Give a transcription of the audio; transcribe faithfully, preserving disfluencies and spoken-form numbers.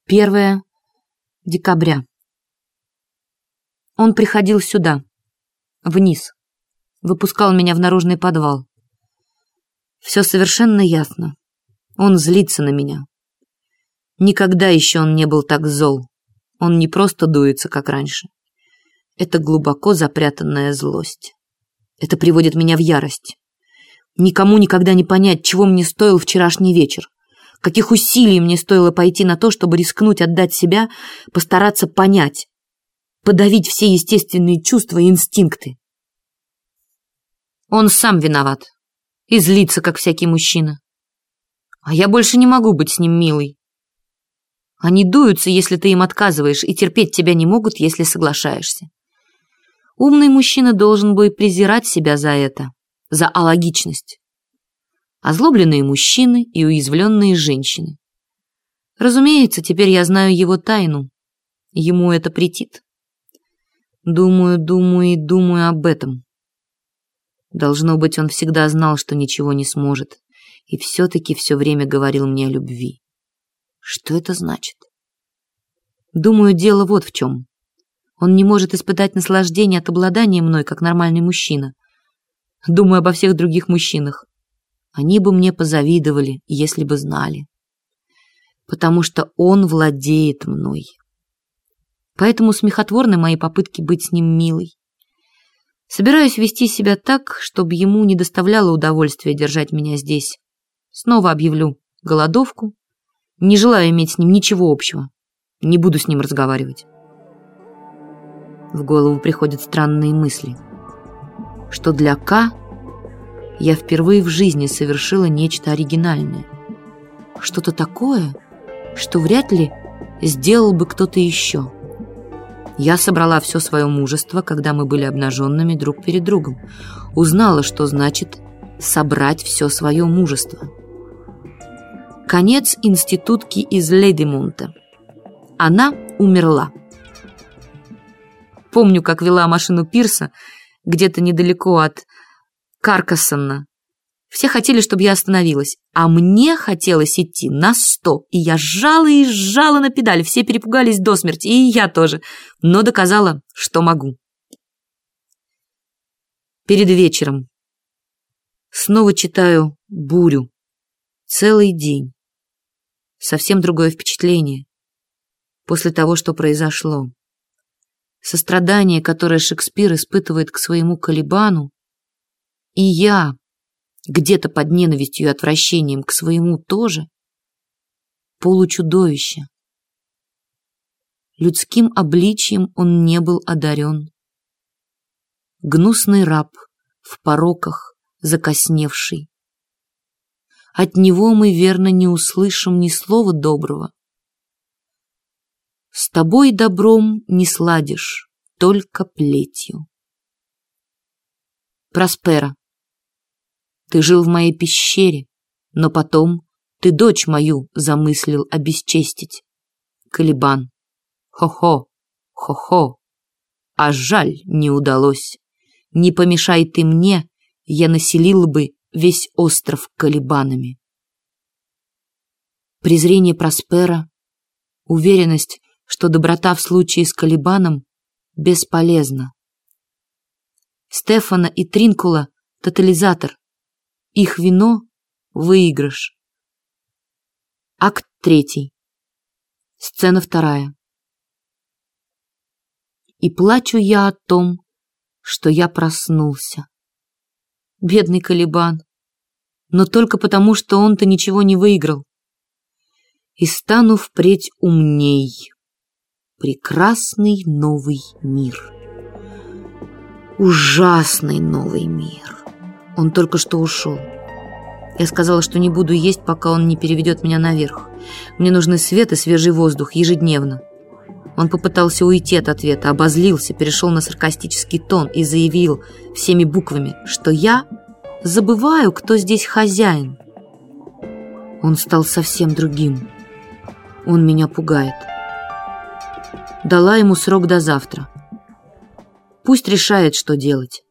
первое декабря. Он приходил сюда, вниз, выпускал меня в наружный подвал. Все совершенно ясно. Он злится на меня. Никогда еще он не был так зол. Он не просто дуется, как раньше. Это глубоко запрятанная злость. Это приводит меня в ярость. Никому никогда не понять, чего мне стоил вчерашний вечер. Каких усилий мне стоило пойти на то, чтобы рискнуть отдать себя, постараться понять, подавить все естественные чувства и инстинкты. Он сам виноват и злится, как всякий мужчина. А я больше не могу быть с ним милой. Они дуются, если ты им отказываешь, и терпеть тебя не могут, если соглашаешься. Умный мужчина должен бы презирать себя за это, за алогичность. Озлобленные мужчины и уязвленные женщины. Разумеется, теперь я знаю его тайну. Ему это претит. Думаю, думаю и думаю об этом. Должно быть, он всегда знал, что ничего не сможет, и все-таки все время говорил мне о любви. Что это значит? Думаю, дело вот в чем. Он не может испытать наслаждение от обладания мной, как нормальный мужчина. Думаю обо всех других мужчинах. Они бы мне позавидовали, если бы знали. Потому что он владеет мной. Поэтому смехотворны мои попытки быть с ним милой. Собираюсь вести себя так, чтобы ему не доставляло удовольствия держать меня здесь. Снова объявлю голодовку. Не желаю иметь с ним ничего общего. Не буду с ним разговаривать. В голову приходят странные мысли. Что для К я впервые в жизни совершила нечто оригинальное. Что-то такое, что вряд ли сделал бы кто-то еще. Я собрала все свое мужество, когда мы были обнаженными друг перед другом. Узнала, что значит собрать все свое мужество. Конец институтки из Лейдемонта. Она умерла. Помню, как вела машину Пирса где-то недалеко от Каркассона. Все хотели, чтобы я остановилась, а мне хотелось идти на сто, и я сжала и сжала на педаль. Все перепугались до смерти, и я тоже, но доказала, что могу. Перед вечером снова читаю «Бурю». Целый день. Совсем другое впечатление после того, что произошло. Сострадание, которое Шекспир испытывает к своему Калибану, и я, где-то под ненавистью и отвращением к своему тоже, получудовище. Людским обличием он не был одарен. Гнусный раб, в пороках закосневший. От него мы, верно, не услышим ни слова доброго. С тобой добром не сладишь, только плетью. Проспера. Ты жил в моей пещере, но потом ты дочь мою замыслил обесчестить. Калибан. Хо-хо, хо-хо. А жаль, не удалось. Не помешай ты мне, я населил бы весь остров Калибанами. Презрение Проспера, уверенность, что доброта в случае с Калибаном бесполезна. Стефана и Тринкула — тотализатор. Их вино — выигрыш. Акт третий. Сцена вторая. И плачу я о том, что я проснулся. Бедный Калибан. Но только потому, что он-то ничего не выиграл. И стану впредь умней. Прекрасный новый мир. Ужасный новый мир. Он только что ушел. Я сказала, что не буду есть, пока он не переведет меня наверх. Мне нужны свет и свежий воздух ежедневно. Он попытался уйти от ответа, обозлился, перешел на саркастический тон и заявил всеми буквами, что я забываю, кто здесь хозяин. Он стал совсем другим. Он меня пугает. Дала ему срок до завтра. Пусть решает, что делать.